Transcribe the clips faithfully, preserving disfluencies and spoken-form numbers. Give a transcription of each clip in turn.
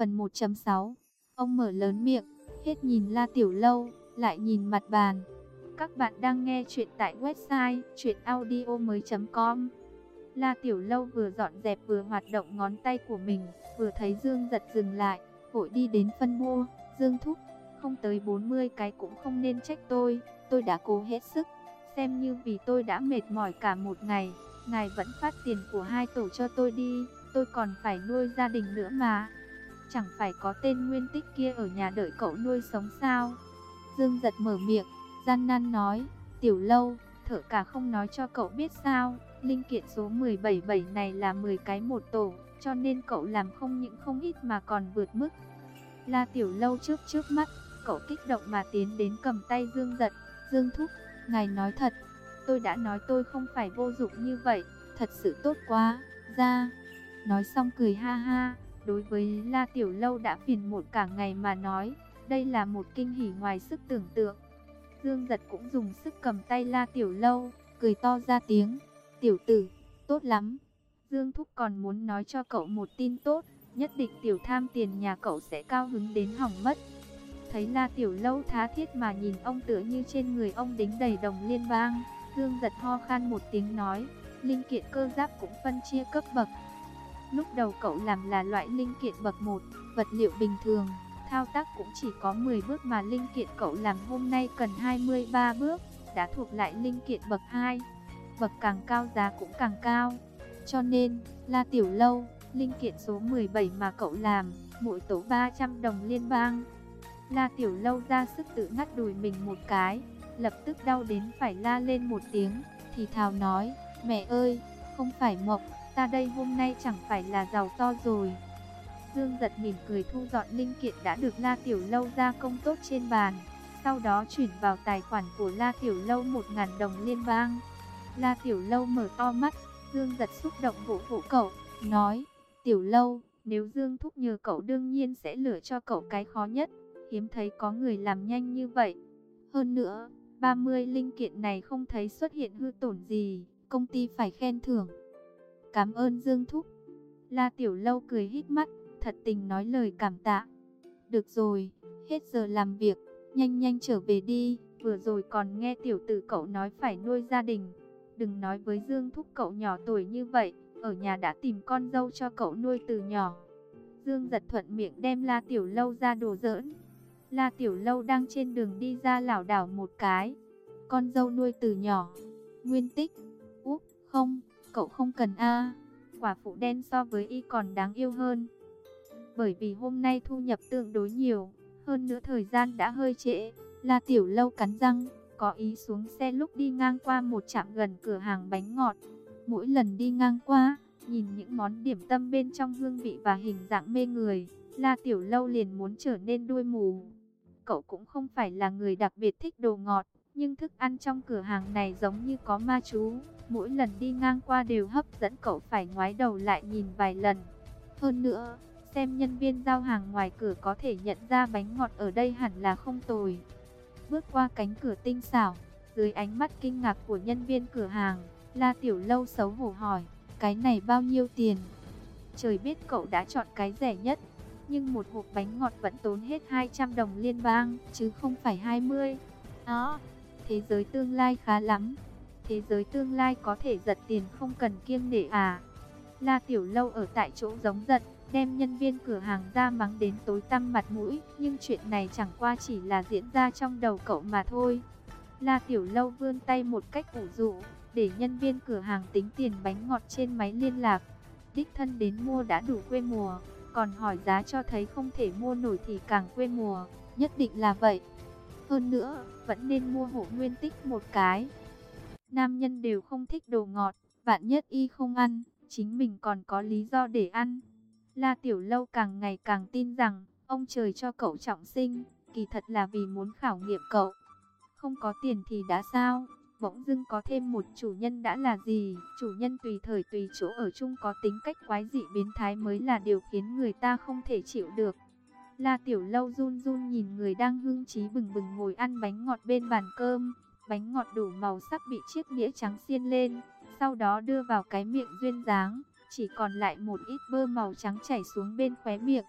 Phần một chấm sáu. Ông mở lớn miệng, hết nhìn La Tiểu Lâu, lại nhìn mặt bàn. Các bạn đang nghe chuyện tại website truyện audio mới chấm com. La Tiểu Lâu vừa dọn dẹp vừa hoạt động ngón tay của mình, vừa thấy Dương Giật dừng lại, vội đi đến phân bua. Dương thúc, không tới bốn mươi cái cũng không nên trách tôi, tôi đã cố hết sức, xem như vì tôi đã mệt mỏi cả một ngày. Ngài vẫn phát tiền của hai tổ cho tôi đi, tôi còn phải nuôi gia đình nữa mà. Chẳng phải có tên Nguyên Tích kia ở nhà đợi cậu nuôi sống sao? Dương Giật mở miệng, gian nan nói, Tiểu Lâu, thợ cả không nói cho cậu biết sao, linh kiện số mười bảy bảy này là mười cái một tổ, cho nên cậu làm không những không ít mà còn vượt mức. La Tiểu Lâu trước trước mắt, cậu kích động mà tiến đến cầm tay Dương Giật. Dương thúc, ngài nói thật, tôi đã nói tôi không phải vô dụng như vậy, thật sự tốt quá, ra. Nói xong cười ha ha, đối với La Tiểu Lâu đã phiền muộn cả ngày mà nói, đây là một kinh hỉ ngoài sức tưởng tượng. Dương Giật cũng dùng sức cầm tay La Tiểu Lâu, cười to ra tiếng, tiểu tử, tốt lắm. Dương thúc còn muốn nói cho cậu một tin tốt, nhất định tiểu tham tiền nhà cậu sẽ cao hứng đến hỏng mất. Thấy La Tiểu Lâu tha thiết mà nhìn ông tựa như trên người ông đính đầy đồng liên bang, Dương Giật ho khan một tiếng nói, linh kiện cơ giáp cũng phân chia cấp bậc. Lúc đầu cậu làm là loại linh kiện bậc một, vật liệu bình thường, thao tác cũng chỉ có mười bước mà linh kiện cậu làm hôm nay cần hai mươi ba bước, đã thuộc lại linh kiện bậc hai. Bậc càng cao giá cũng càng cao. Cho nên, La Tiểu Lâu, linh kiện số mười bảy mà cậu làm, mỗi tổ ba trăm đồng liên bang. La Tiểu Lâu ra sức tự ngắt đùi mình một cái, lập tức đau đến phải la lên một tiếng, thì thào nói, mẹ ơi, không phải mộng, ta đây hôm nay chẳng phải là giàu to rồi. Dương Giật mỉm cười thu dọn linh kiện đã được La Tiểu Lâu gia công tốt trên bàn, sau đó chuyển vào tài khoản của La Tiểu Lâu một nghìn đồng liên bang. La Tiểu Lâu mở to mắt, Dương Giật xúc động vỗ vỗ cậu, nói, Tiểu Lâu, nếu Dương thúc nhờ cậu đương nhiên sẽ lựa cho cậu cái khó nhất, hiếm thấy có người làm nhanh như vậy. Hơn nữa, ba mươi linh kiện này không thấy xuất hiện hư tổn gì, công ty phải khen thưởng. Cảm ơn Dương thúc. La Tiểu Lâu cười híp mắt, thật tình nói lời cảm tạ. Được rồi, hết giờ làm việc, nhanh nhanh trở về đi, vừa rồi còn nghe tiểu tử cậu nói phải nuôi gia đình. Đừng nói với Dương thúc cậu nhỏ tuổi như vậy, ở nhà đã tìm con dâu cho cậu nuôi từ nhỏ. Dương Giật thuận miệng đem La Tiểu Lâu ra đùa giỡn. La Tiểu Lâu đang trên đường đi ra lảo đảo một cái. Con dâu nuôi từ nhỏ. Nguyên Tích. Úp, không, cậu không cần a. Quả phụ đen so với y còn đáng yêu hơn. Bởi vì hôm nay thu nhập tương đối nhiều, hơn nữa thời gian đã hơi trễ, La Tiểu Lâu cắn răng, có ý xuống xe lúc đi ngang qua một trạm gần cửa hàng bánh ngọt. Mỗi lần đi ngang qua, nhìn những món điểm tâm bên trong hương vị và hình dạng mê người, La Tiểu Lâu liền muốn trở nên đuôi mù. Cậu cũng không phải là người đặc biệt thích đồ ngọt, nhưng thức ăn trong cửa hàng này giống như có ma chú, mỗi lần đi ngang qua đều hấp dẫn cậu phải ngoái đầu lại nhìn vài lần. Hơn nữa, xem nhân viên giao hàng ngoài cửa có thể nhận ra bánh ngọt ở đây hẳn là không tồi. Bước qua cánh cửa tinh xảo, dưới ánh mắt kinh ngạc của nhân viên cửa hàng, La Tiểu Lâu xấu hổ hỏi, cái này bao nhiêu tiền? Trời biết cậu đã chọn cái rẻ nhất, nhưng một hộp bánh ngọt vẫn tốn hết hai trăm đồng liên bang, chứ không phải hai mươi. Đó, thế giới tương lai khá lắm. Thế giới tương lai có thể giật tiền không cần kiêng nể à? La Tiểu Lâu ở tại chỗ giống giật, đem nhân viên cửa hàng ra mắng đến tối tăm mặt mũi, nhưng chuyện này chẳng qua chỉ là diễn ra trong đầu cậu mà thôi. La Tiểu Lâu vươn tay một cách ủ rũ, để nhân viên cửa hàng tính tiền bánh ngọt trên máy liên lạc. Đích thân đến mua đã đủ quê mùa, còn hỏi giá cho thấy không thể mua nổi thì càng quê mùa, nhất định là vậy. Hơn nữa, vẫn nên mua hộ Nguyên Tích một cái. Nam nhân đều không thích đồ ngọt, vạn nhất y không ăn, chính mình còn có lý do để ăn. La Tiểu Lâu càng ngày càng tin rằng, ông trời cho cậu trọng sinh, kỳ thật là vì muốn khảo nghiệm cậu. Không có tiền thì đã sao, bỗng dưng có thêm một chủ nhân đã là gì, chủ nhân tùy thời tùy chỗ ở chung có tính cách quái dị biến thái mới là điều khiến người ta không thể chịu được. La Tiểu Lâu run run nhìn người đang hưng trí bừng bừng ngồi ăn bánh ngọt bên bàn cơm, bánh ngọt đủ màu sắc bị chiếc đĩa trắng xiên lên, sau đó đưa vào cái miệng duyên dáng, chỉ còn lại một ít bơ màu trắng chảy xuống bên khóe miệng.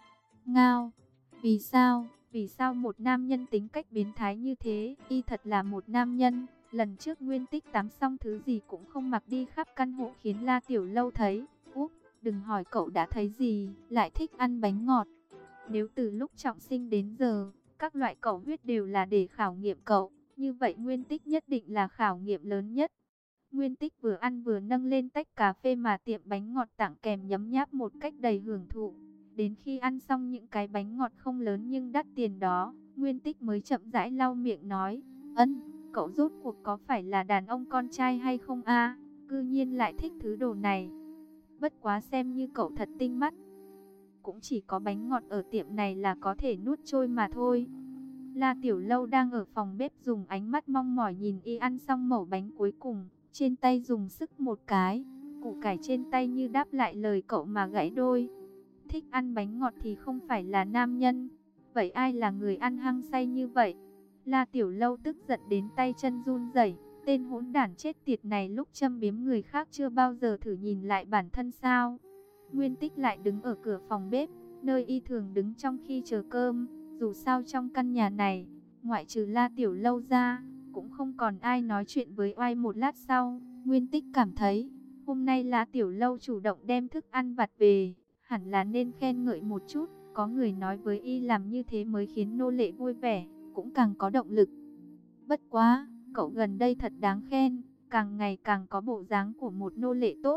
Ngao, vì sao, vì sao một nam nhân tính cách biến thái như thế, y thật là một nam nhân. Lần trước Nguyên Tích tắm xong thứ gì cũng không mặc đi khắp căn hộ khiến La Tiểu Lâu thấy. Úp, đừng hỏi cậu đã thấy gì, lại thích ăn bánh ngọt. Nếu từ lúc trọng sinh đến giờ, các loại cẩu huyết đều là để khảo nghiệm cậu, như vậy Nguyên Tích nhất định là khảo nghiệm lớn nhất. Nguyên Tích vừa ăn vừa nâng lên tách cà phê mà tiệm bánh ngọt tặng kèm nhấm nháp một cách đầy hưởng thụ. Đến khi ăn xong những cái bánh ngọt không lớn nhưng đắt tiền đó, Nguyên Tích mới chậm rãi lau miệng nói, ân, cậu rốt cuộc có phải là đàn ông con trai hay không a? Cư nhiên lại thích thứ đồ này. Bất quá xem như cậu thật tinh mắt. Cũng chỉ có bánh ngọt ở tiệm này là có thể nuốt trôi mà thôi. La Tiểu Lâu đang ở phòng bếp dùng ánh mắt mong mỏi nhìn y ăn xong mẩu bánh cuối cùng, trên tay dùng sức một cái, củ cải trên tay như đáp lại lời cậu mà gãy đôi. Thích ăn bánh ngọt thì không phải là nam nhân, vậy ai là người ăn hăng say như vậy? La Tiểu Lâu tức giận đến tay chân run rẩy, tên hỗn đản chết tiệt này lúc châm biếm người khác chưa bao giờ thử nhìn lại bản thân sao? Nguyên Tích lại đứng ở cửa phòng bếp, nơi y thường đứng trong khi chờ cơm. Dù sao trong căn nhà này, ngoại trừ La Tiểu Lâu ra, cũng không còn ai nói chuyện với oai. Một lát sau, Nguyên Tích cảm thấy, hôm nay La Tiểu Lâu chủ động đem thức ăn vặt về, hẳn là nên khen ngợi một chút. Có người nói với y làm như thế mới khiến nô lệ vui vẻ, cũng càng có động lực. Bất quá, cậu gần đây thật đáng khen, càng ngày càng có bộ dáng của một nô lệ tốt.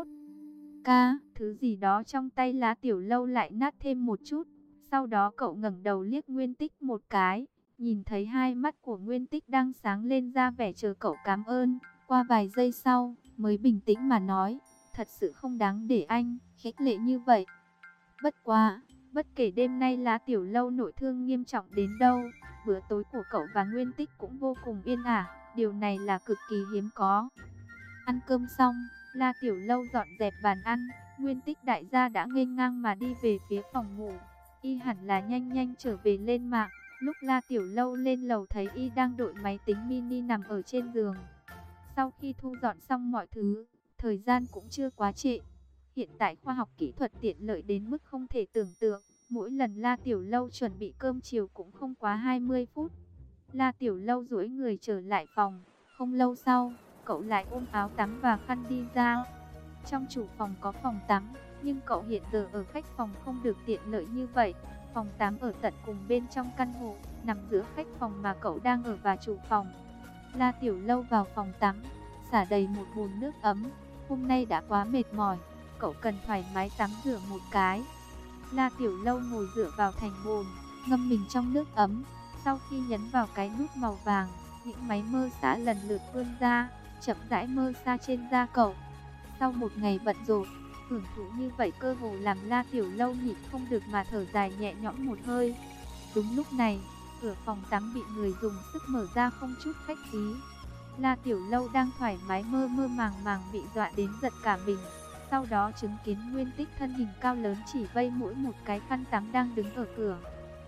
Ca, thứ gì đó trong tay La Tiểu Lâu lại nát thêm một chút. Sau đó cậu ngẩng đầu liếc Nguyên Tích một cái, nhìn thấy hai mắt của Nguyên Tích đang sáng lên ra vẻ chờ cậu cảm ơn. Qua vài giây sau, mới bình tĩnh mà nói, thật sự không đáng để anh khích lệ như vậy. Bất quá, bất kể đêm nay La Tiểu Lâu nội thương nghiêm trọng đến đâu, bữa tối của cậu và Nguyên Tích cũng vô cùng yên ả, điều này là cực kỳ hiếm có. Ăn cơm xong, La Tiểu Lâu dọn dẹp bàn ăn, Nguyên Tích đại gia đã nghênh ngang mà đi về phía phòng ngủ. Y hẳn là nhanh nhanh trở về lên mạng. Lúc La Tiểu Lâu lên lầu thấy y đang đội máy tính mini nằm ở trên giường. Sau khi thu dọn xong mọi thứ, thời gian cũng chưa quá trễ. Hiện tại khoa học kỹ thuật tiện lợi đến mức không thể tưởng tượng. Mỗi lần La Tiểu Lâu chuẩn bị cơm chiều cũng không quá hai mươi phút. La Tiểu Lâu duỗi người trở lại phòng. Không lâu sau, cậu lại ôm áo tắm và khăn đi ra. Trong chủ phòng có phòng tắm, nhưng cậu hiện giờ ở khách phòng không được tiện lợi như vậy. Phòng tắm ở tận cùng bên trong căn hộ, nằm giữa khách phòng mà cậu đang ở và chủ phòng. La Tiểu Lâu vào phòng tắm, xả đầy một bồn nước ấm. Hôm nay đã quá mệt mỏi, cậu cần thoải mái tắm rửa một cái. La Tiểu Lâu ngồi dựa vào thành bồn, ngâm mình trong nước ấm. Sau khi nhấn vào cái nút màu vàng, những máy mơ xã lần lượt vươn ra, chậm rãi mơ xa trên da cậu. Sau một ngày bận rộn, hưởng thụ như vậy cơ hồ làm La Tiểu Lâu nhịn không được mà thở dài nhẹ nhõm một hơi. Đúng lúc này, cửa phòng tắm bị người dùng sức mở ra không chút khách khí. La Tiểu Lâu đang thoải mái mơ mơ màng màng bị dọa đến giật cả mình. Sau đó chứng kiến Nguyên Tích thân hình cao lớn chỉ vây mỗi một cái khăn tắm đang đứng ở cửa.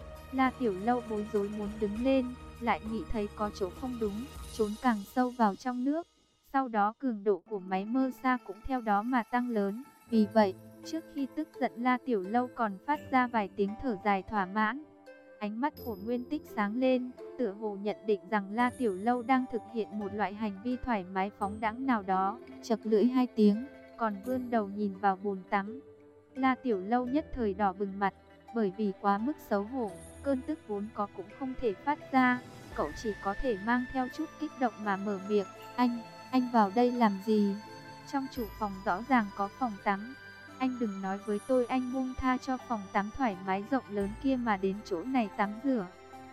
La Tiểu Lâu bối rối muốn đứng lên, lại nghĩ thấy có chỗ không đúng, trốn càng sâu vào trong nước. Sau đó cường độ của máy mơ xa cũng theo đó mà tăng lớn. Vì vậy, trước khi tức giận La Tiểu Lâu còn phát ra vài tiếng thở dài thỏa mãn. Ánh mắt của Nguyên Tích sáng lên, tựa hồ nhận định rằng La Tiểu Lâu đang thực hiện một loại hành vi thoải mái phóng đãng nào đó. Chật lưỡi hai tiếng, còn vươn đầu nhìn vào bồn tắm. La Tiểu Lâu nhất thời đỏ bừng mặt, bởi vì quá mức xấu hổ, cơn tức vốn có cũng không thể phát ra. Cậu chỉ có thể mang theo chút kích động mà mở miệng, anh, anh vào đây làm gì? Trong chủ phòng rõ ràng có phòng tắm. Anh đừng nói với tôi anh buông tha cho phòng tắm thoải mái rộng lớn kia mà đến chỗ này tắm rửa.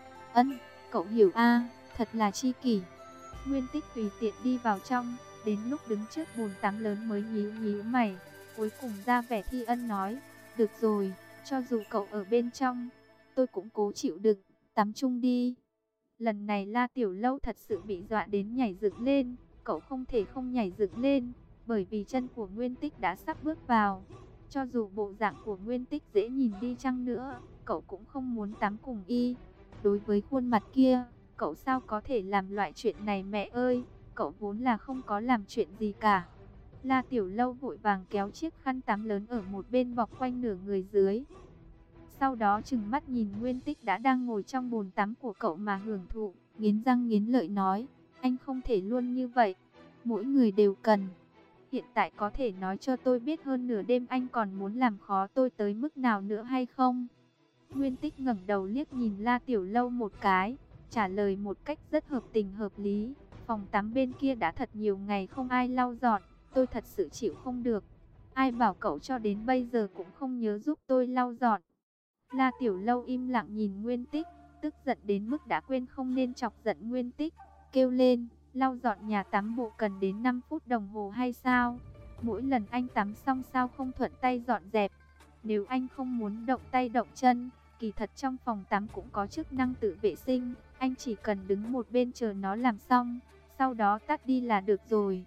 Ân, cậu hiểu a, thật là chi kỷ. Nguyên Tích tùy tiện đi vào trong, đến lúc đứng trước bồn tắm lớn mới nhíu nhíu mày. Cuối cùng ra vẻ thi ân nói, được rồi, cho dù cậu ở bên trong, tôi cũng cố chịu đựng, tắm chung đi. Lần này La Tiểu Lâu thật sự bị dọa đến nhảy dựng lên, cậu không thể không nhảy dựng lên, bởi vì chân của Nguyên Tích đã sắp bước vào. Cho dù bộ dạng của Nguyên Tích dễ nhìn đi chăng nữa, cậu cũng không muốn tắm cùng y. Đối với khuôn mặt kia, cậu sao có thể làm loại chuyện này mẹ ơi, cậu vốn là không có làm chuyện gì cả. La Tiểu Lâu vội vàng kéo chiếc khăn tắm lớn ở một bên bọc quanh nửa người dưới. Sau đó trừng mắt nhìn Nguyên Tích đã đang ngồi trong bồn tắm của cậu mà hưởng thụ, nghiến răng nghiến lợi nói, anh không thể luôn như vậy, mỗi người đều cần. Hiện tại có thể nói cho tôi biết hơn nửa đêm anh còn muốn làm khó tôi tới mức nào nữa hay không? Nguyên Tích ngẩng đầu liếc nhìn La Tiểu Lâu một cái, trả lời một cách rất hợp tình hợp lý. Phòng tắm bên kia đã thật nhiều ngày không ai lau dọn, tôi thật sự chịu không được. Ai bảo cậu cho đến bây giờ cũng không nhớ giúp tôi lau dọn. La Tiểu Lâu im lặng nhìn Nguyên Tích, tức giận đến mức đã quên không nên chọc giận Nguyên Tích, kêu lên, lau dọn nhà tắm bộ cần đến năm phút đồng hồ hay sao? Mỗi lần anh tắm xong sao không thuận tay dọn dẹp? Nếu anh không muốn động tay động chân, kỳ thật trong phòng tắm cũng có chức năng tự vệ sinh, anh chỉ cần đứng một bên chờ nó làm xong, sau đó tắt đi là được rồi.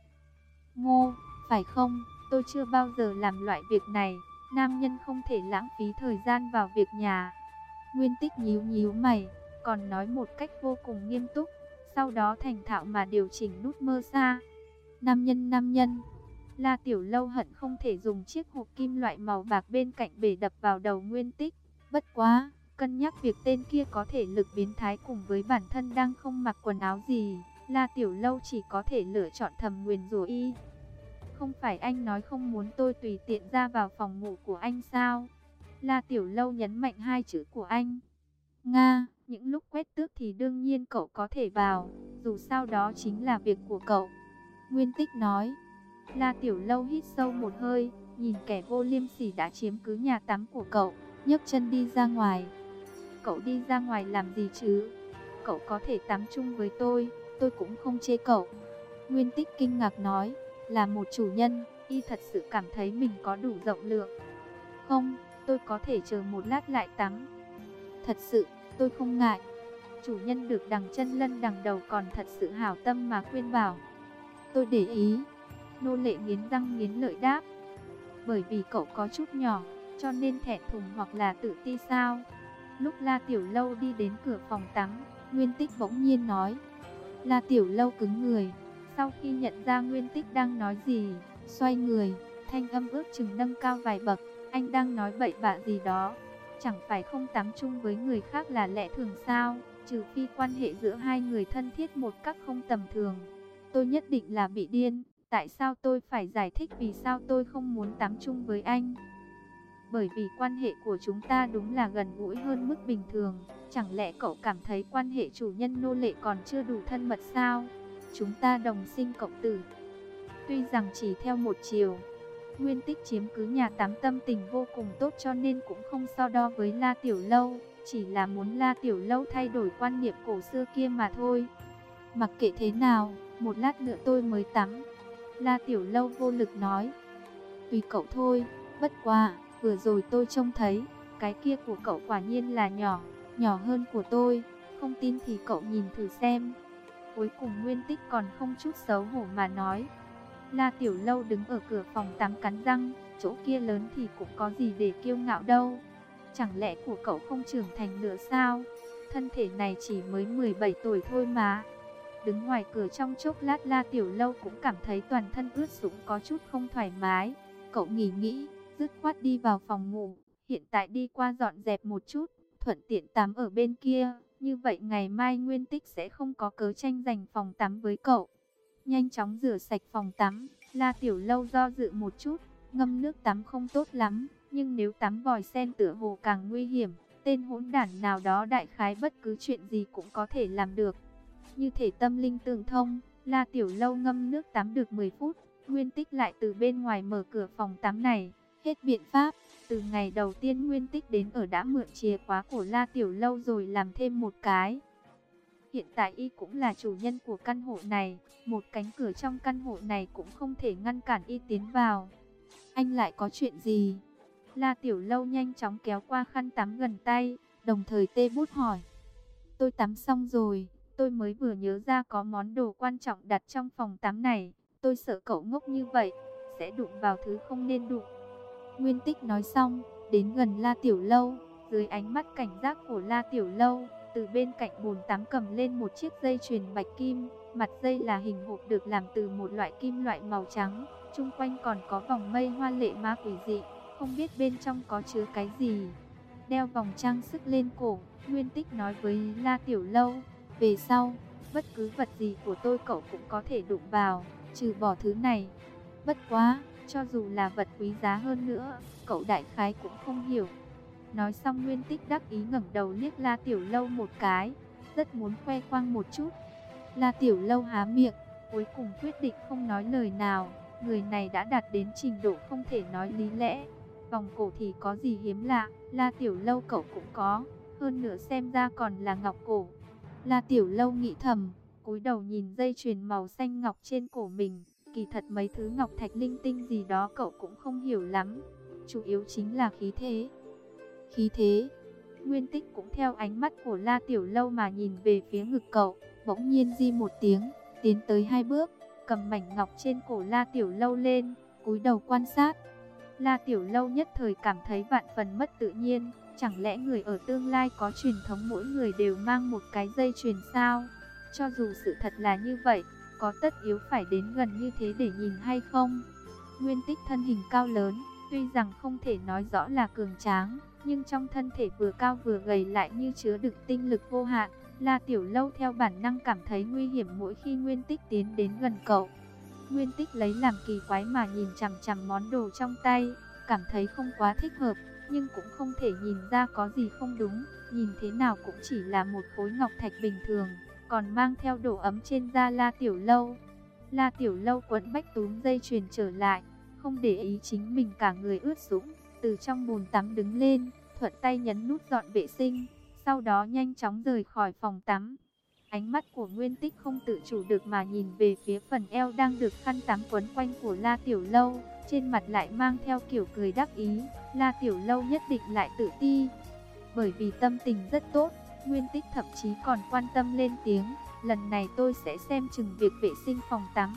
Ngô, phải không? Tôi chưa bao giờ làm loại việc này, nam nhân không thể lãng phí thời gian vào việc nhà. Nguyên Tích nhíu nhíu mày, còn nói một cách vô cùng nghiêm túc, sau đó thành thạo mà điều chỉnh nút mơ xa. Nam nhân nam nhân. La Tiểu Lâu hận không thể dùng chiếc hộp kim loại màu bạc bên cạnh bể đập vào đầu Nguyên Tích. Bất quá, cân nhắc việc tên kia có thể lực biến thái cùng với bản thân đang không mặc quần áo gì, La Tiểu Lâu chỉ có thể lựa chọn thầm nguyền rủa y. Không phải anh nói không muốn tôi tùy tiện ra vào phòng ngủ của anh sao? La Tiểu Lâu nhấn mạnh hai chữ của anh. Nga, những lúc quét tước thì đương nhiên cậu có thể vào, dù sao đó chính là việc của cậu. Nguyên Tích nói. La Tiểu Lâu hít sâu một hơi, nhìn kẻ vô liêm sỉ đã chiếm cứ nhà tắm của cậu, nhấc chân đi ra ngoài. Cậu đi ra ngoài làm gì chứ? Cậu có thể tắm chung với tôi, tôi cũng không chê cậu. Nguyên Tích kinh ngạc nói, là một chủ nhân, y thật sự cảm thấy mình có đủ rộng lượng. Không, tôi có thể chờ một lát lại tắm. Thật sự, tôi không ngại. Chủ nhân được đằng chân lân đằng đầu còn thật sự hảo tâm mà khuyên bảo. Tôi để ý. Nô lệ nghiến răng nghiến lợi đáp. Bởi vì cậu có chút nhỏ, cho nên thẹn thùng hoặc là tự ti sao? Lúc La Tiểu Lâu đi đến cửa phòng tắm, Nguyên Tích bỗng nhiên nói. La Tiểu Lâu cứng người. Sau khi nhận ra Nguyên Tích đang nói gì, xoay người, thanh âm ước chừng nâng cao vài bậc. Anh đang nói bậy bạ gì đó. Chẳng phải không tắm chung với người khác là lẽ thường sao? Trừ phi quan hệ giữa hai người thân thiết một cách không tầm thường. Tôi nhất định là bị điên. Tại sao tôi phải giải thích vì sao tôi không muốn tắm chung với anh? Bởi vì quan hệ của chúng ta đúng là gần gũi hơn mức bình thường. Chẳng lẽ cậu cảm thấy quan hệ chủ nhân nô lệ còn chưa đủ thân mật sao? Chúng ta đồng sinh cộng tử. Tuy rằng chỉ theo một chiều, Nguyên Tích chiếm cứ nhà tắm tâm tình vô cùng tốt cho nên cũng không so đo với La Tiểu Lâu. Chỉ là muốn La Tiểu Lâu thay đổi quan niệm cổ xưa kia mà thôi. Mặc kệ thế nào, một lát nữa tôi mới tắm. La Tiểu Lâu vô lực nói. Tùy cậu thôi, bất quá, vừa rồi tôi trông thấy, cái kia của cậu quả nhiên là nhỏ, nhỏ hơn của tôi, không tin thì cậu nhìn thử xem. Cuối cùng Nguyên Tích còn không chút xấu hổ mà nói. La Tiểu Lâu đứng ở cửa phòng tắm cắn răng, chỗ kia lớn thì cũng có gì để kiêu ngạo đâu. Chẳng lẽ của cậu không trưởng thành nữa sao? Thân thể này chỉ mới mười bảy tuổi thôi mà. Đứng ngoài cửa trong chốc lát La Tiểu Lâu cũng cảm thấy toàn thân ướt sũng có chút không thoải mái. Cậu nghỉ nghĩ, dứt khoát đi vào phòng ngủ. Hiện tại đi qua dọn dẹp một chút, thuận tiện tắm ở bên kia. Như vậy ngày mai Nguyên Tích sẽ không có cớ tranh giành phòng tắm với cậu. Nhanh chóng rửa sạch phòng tắm, La Tiểu Lâu do dự một chút. Ngâm nước tắm không tốt lắm, nhưng nếu tắm vòi sen tựa hồ càng nguy hiểm. Tên hỗn đản nào đó đại khái bất cứ chuyện gì cũng có thể làm được. Như thể tâm linh tương thông, La Tiểu Lâu ngâm nước tắm được mười phút, Nguyên Tích lại từ bên ngoài mở cửa phòng tắm này. Hết biện pháp, từ ngày đầu tiên Nguyên Tích đến ở đã mượn chìa khóa của La Tiểu Lâu rồi làm thêm một cái. Hiện tại y cũng là chủ nhân của căn hộ này, một cánh cửa trong căn hộ này cũng không thể ngăn cản y tiến vào. Anh lại có chuyện gì? La Tiểu Lâu nhanh chóng kéo qua khăn tắm gần tay, đồng thời tê bút hỏi. Tôi tắm xong rồi. Tôi mới vừa nhớ ra có món đồ quan trọng đặt trong phòng tắm này. Tôi sợ cậu ngốc như vậy, sẽ đụng vào thứ không nên đụng. Nguyên Tích nói xong, đến gần La Tiểu Lâu. Dưới ánh mắt cảnh giác của La Tiểu Lâu, từ bên cạnh bồn tắm cầm lên một chiếc dây chuyền bạch kim. Mặt dây là hình hộp được làm từ một loại kim loại màu trắng. Chung quanh còn có vòng mây hoa lệ ma quỷ dị, không biết bên trong có chứa cái gì. đeo vòng trang sức lên cổ. Nguyên Tích nói với La Tiểu Lâu, về sau, bất cứ vật gì của tôi cậu cũng có thể đụng vào, trừ bỏ thứ này. Bất quá, cho dù là vật quý giá hơn nữa, cậu đại khái cũng không hiểu. Nói xong Nguyên Tích đắc ý ngẩng đầu liếc La Tiểu Lâu một cái, rất muốn khoe khoang một chút. La Tiểu Lâu há miệng, cuối cùng quyết định không nói lời nào. Người này đã đạt đến trình độ không thể nói lý lẽ. Vòng cổ thì có gì hiếm lạ, La Tiểu Lâu cậu cũng có, hơn nữa xem ra còn là ngọc cổ. La Tiểu Lâu nghĩ thầm, cúi đầu nhìn dây chuyền màu xanh ngọc trên cổ mình. Kỳ thật mấy thứ ngọc thạch linh tinh gì đó cậu cũng không hiểu lắm, chủ yếu chính là khí thế. Khí thế. Nguyên Tích cũng theo ánh mắt của La Tiểu Lâu mà nhìn về phía ngực cậu, bỗng nhiên di một tiếng, tiến tới hai bước, cầm mảnh ngọc trên cổ La Tiểu Lâu lên, cúi đầu quan sát. La Tiểu Lâu nhất thời cảm thấy vạn phần mất tự nhiên, chẳng lẽ người ở tương lai có truyền thống mỗi người đều mang một cái dây chuyền sao? Cho dù sự thật là như vậy, có tất yếu phải đến gần như thế để nhìn hay không? Nguyên Tích thân hình cao lớn, tuy rằng không thể nói rõ là cường tráng, nhưng trong thân thể vừa cao vừa gầy lại như chứa đựng tinh lực vô hạn. La Tiểu Lâu theo bản năng cảm thấy nguy hiểm mỗi khi Nguyên Tích tiến đến gần cậu. Nguyên Tích lấy làm kỳ quái mà nhìn chằm chằm món đồ trong tay, cảm thấy không quá thích hợp, nhưng cũng không thể nhìn ra có gì không đúng, nhìn thế nào cũng chỉ là một khối ngọc thạch bình thường, còn mang theo độ ấm trên da La Tiểu Lâu. La Tiểu Lâu quấn bách túm dây chuyền trở lại, không để ý chính mình cả người ướt sũng, từ trong bồn tắm đứng lên, thuận tay nhấn nút dọn vệ sinh, sau đó nhanh chóng rời khỏi phòng tắm. Ánh mắt của Nguyên Tích không tự chủ được mà nhìn về phía phần eo đang được khăn tắm quấn quanh của La Tiểu Lâu, trên mặt lại mang theo kiểu cười đắc ý. La Tiểu Lâu nhất định lại tự ti. Bởi vì tâm tình rất tốt, Nguyên Tích thậm chí còn quan tâm lên tiếng, lần này tôi sẽ xem chừng việc vệ sinh phòng tắm.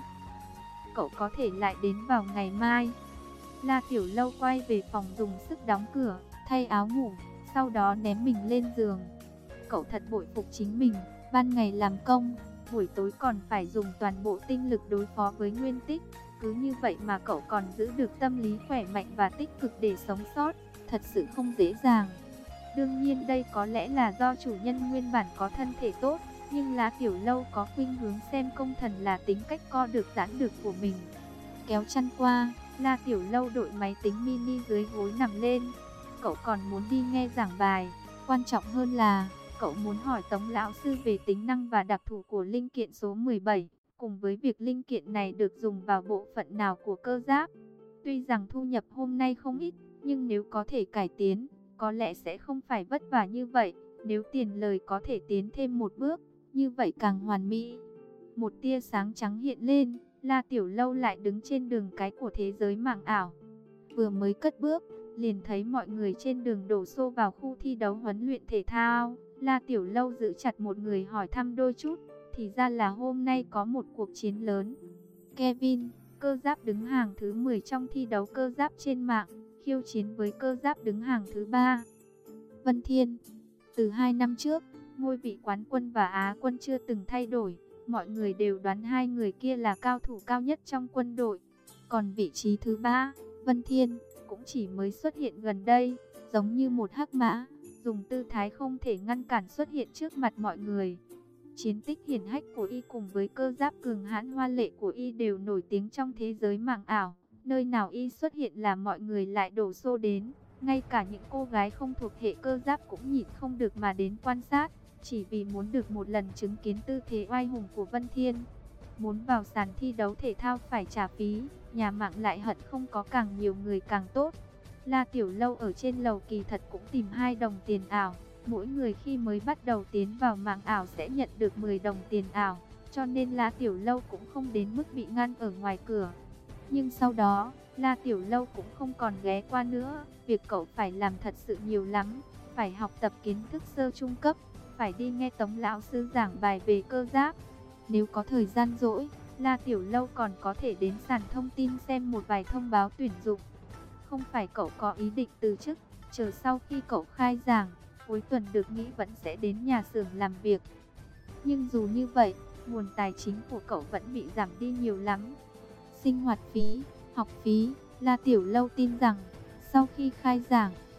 Cậu có thể lại đến vào ngày mai. La Tiểu Lâu quay về phòng dùng sức đóng cửa, thay áo ngủ, sau đó ném mình lên giường. Cậu thật bội phục chính mình, ban ngày làm công, buổi tối còn phải dùng toàn bộ tinh lực đối phó với Nguyên Tích. Cứ như vậy mà cậu còn giữ được tâm lý khỏe mạnh và tích cực để sống sót, thật sự không dễ dàng. Đương nhiên đây có lẽ là do chủ nhân nguyên bản có thân thể tốt, nhưng La Tiểu Lâu có khuynh hướng xem công thần là tính cách co được giãn được của mình. Kéo chăn qua, La Tiểu Lâu đội máy tính mini dưới gối nằm lên. Cậu còn muốn đi nghe giảng bài, quan trọng hơn là cậu muốn hỏi Tống lão sư về tính năng và đặc thù của linh kiện số mười bảy, cùng với việc linh kiện này được dùng vào bộ phận nào của cơ giáp. Tuy rằng thu nhập hôm nay không ít, nhưng nếu có thể cải tiến, có lẽ sẽ không phải vất vả như vậy. Nếu tiền lời có thể tiến thêm một bước, như vậy càng hoàn mỹ. Một tia sáng trắng hiện lên, La Tiểu Lâu lại đứng trên đường cái của thế giới mạng ảo. Vừa mới cất bước, liền thấy mọi người trên đường đổ xô vào khu thi đấu huấn luyện thể thao. La Tiểu Lâu giữ chặt một người hỏi thăm đôi chút, thì ra là hôm nay có một cuộc chiến lớn. Kevin, cơ giáp đứng hàng thứ mười trong thi đấu cơ giáp trên mạng, khiêu chiến với cơ giáp đứng hàng thứ ba. Vân Thiên, từ hai năm trước, ngôi vị quán quân và Á quân chưa từng thay đổi. Mọi người đều đoán hai người kia là cao thủ cao nhất trong quân đội. Còn vị trí thứ ba, Vân Thiên, cũng chỉ mới xuất hiện gần đây, giống như một hắc mã, dùng tư thái không thể ngăn cản xuất hiện trước mặt mọi người. Chiến tích hiển hách của y cùng với cơ giáp cường hãn hoa lệ của y đều nổi tiếng trong thế giới mạng ảo. Nơi nào y xuất hiện là mọi người lại đổ xô đến, ngay cả những cô gái không thuộc hệ cơ giáp cũng nhịn không được mà đến quan sát, chỉ vì muốn được một lần chứng kiến tư thế oai hùng của Vân Thiên. Muốn vào sàn thi đấu thể thao phải trả phí, nhà mạng lại hận không có càng nhiều người càng tốt. La Tiểu Lâu ở trên lầu kỳ thật cũng tìm hai đồng tiền ảo. Mỗi người khi mới bắt đầu tiến vào mạng ảo sẽ nhận được mười đồng tiền ảo, cho nên La Tiểu Lâu cũng không đến mức bị ngăn ở ngoài cửa. Nhưng sau đó, La Tiểu Lâu cũng không còn ghé qua nữa. Việc cậu phải làm thật sự nhiều lắm, phải học tập kiến thức sơ trung cấp, phải đi nghe Tống lão sư giảng bài về cơ giáp. Nếu có thời gian rỗi, La Tiểu Lâu còn có thể đến sàn thông tin xem một vài thông báo tuyển dụng. Không phải cậu có ý định từ chức, chờ sau khi cậu khai giảng, cuối tuần được nghĩ vẫn sẽ đến nhà xưởng làm việc. Nhưng dù như vậy, nguồn tài chính của cậu vẫn bị giảm đi nhiều lắm. Sinh hoạt phí, học phí, La Tiểu Lâu tin rằng, sau khi khai giảng,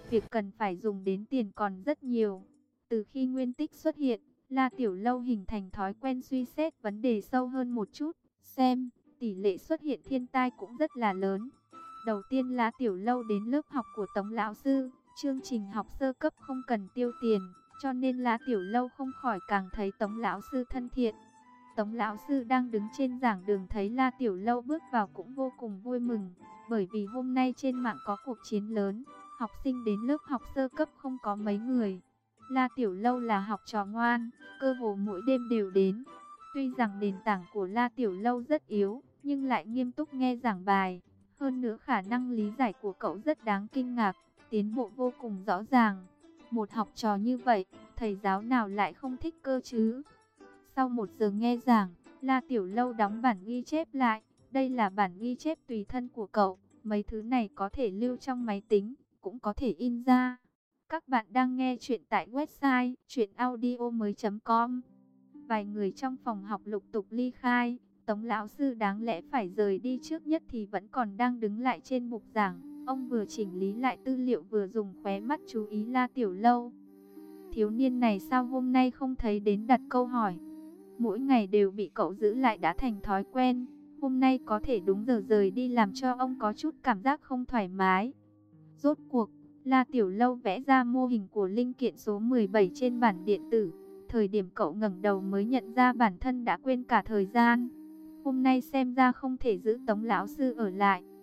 việc cần phải dùng đến tiền còn rất nhiều. Từ khi Nguyên Tích xuất hiện, La Tiểu Lâu hình thành thói quen suy xét vấn đề sâu hơn một chút, xem tỷ lệ xuất hiện thiên tai cũng rất là lớn. Đầu tiên La Tiểu Lâu đến lớp học của Tống lão sư, chương trình học sơ cấp không cần tiêu tiền, cho nên La Tiểu Lâu không khỏi càng thấy Tống lão sư thân thiện. Tống lão sư đang đứng trên giảng đường thấy La Tiểu Lâu bước vào cũng vô cùng vui mừng, bởi vì hôm nay trên mạng có cuộc chiến lớn, học sinh đến lớp học sơ cấp không có mấy người. La Tiểu Lâu là học trò ngoan, cơ hồ mỗi đêm đều đến. Tuy rằng nền tảng của La Tiểu Lâu rất yếu, nhưng lại nghiêm túc nghe giảng bài. Hơn nữa khả năng lý giải của cậu rất đáng kinh ngạc, tiến bộ vô cùng rõ ràng. Một học trò như vậy, thầy giáo nào lại không thích cơ chứ? Sau một giờ nghe giảng, La Tiểu Lâu đóng bản ghi chép lại. Đây là bản ghi chép tùy thân của cậu. Mấy thứ này có thể lưu trong máy tính, cũng có thể in ra. Các bạn đang nghe chuyện tại website truyện audio mới chấm com. Vài người trong phòng học lục tục ly khai. Tống lão sư đáng lẽ phải rời đi trước nhất thì vẫn còn đang đứng lại trên bục giảng. Ông vừa chỉnh lý lại tư liệu vừa dùng khóe mắt chú ý La Tiểu Lâu. Thiếu niên này sao hôm nay không thấy đến đặt câu hỏi? Mỗi ngày đều bị cậu giữ lại đã thành thói quen. Hôm nay có thể đúng giờ rời đi làm cho ông có chút cảm giác không thoải mái. Rốt cuộc, La Tiểu Lâu vẽ ra mô hình của linh kiện số mười bảy trên bản điện tử. Thời điểm cậu ngẩng đầu mới nhận ra bản thân đã quên cả thời gian. Hôm nay xem ra không thể giữ Tống lão sư ở lại,